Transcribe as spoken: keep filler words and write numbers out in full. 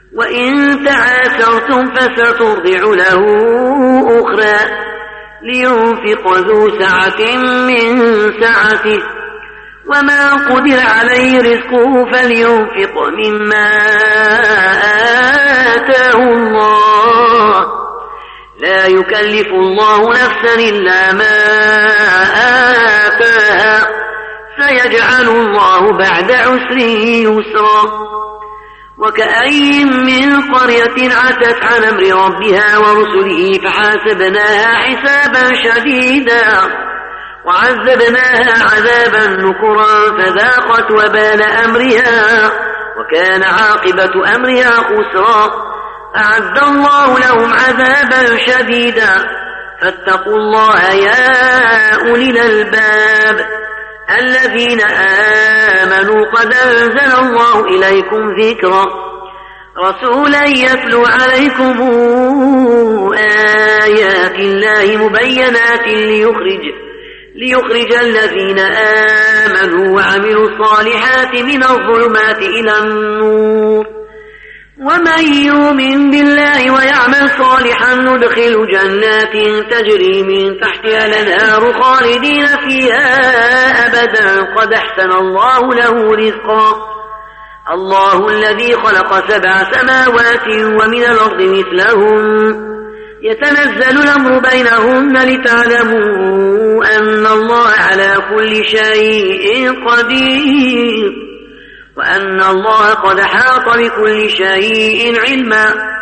وإن تعاثرتم فسترضع له أخرى لينفق ذو سعة من سعته وما قدر عليه رزقه فلينفق مما آتاه الله لا يكلف الله نفسا إلا ما آتاها سيجعل الله بعد عسر يسرا. وكأي من قرية عتت عن أمر ربها ورسله فحاسبناها حسابا شديدا وعذبناها عذابا نكرا فذاقت وبال أمرها وكان عاقبة أمرها خسرا. أعد الله لهم عذابا شديدا فاتقوا الله يا أولي الألباب الذين آمنوا قد أنزل الله إليكم ذكرا رسولا يتلو عليكم آيات الله مبينات ليخرج ليخرج الذين آمنوا وعملوا الصالحات من الظلمات إلى النور ومن يؤمن بالله ويعمل صالحا ندخل جنات تجري من تحتها الأنهار خالدين فيها أبدا قد أحسن الله له رزقا. الله الذي خلق سبع سماوات ومن الأرض مثلهم يتنزل الأمر بينهن لتعلموا أن الله على كل شيء قدير وأن الله قد حاط بكل شيء علما.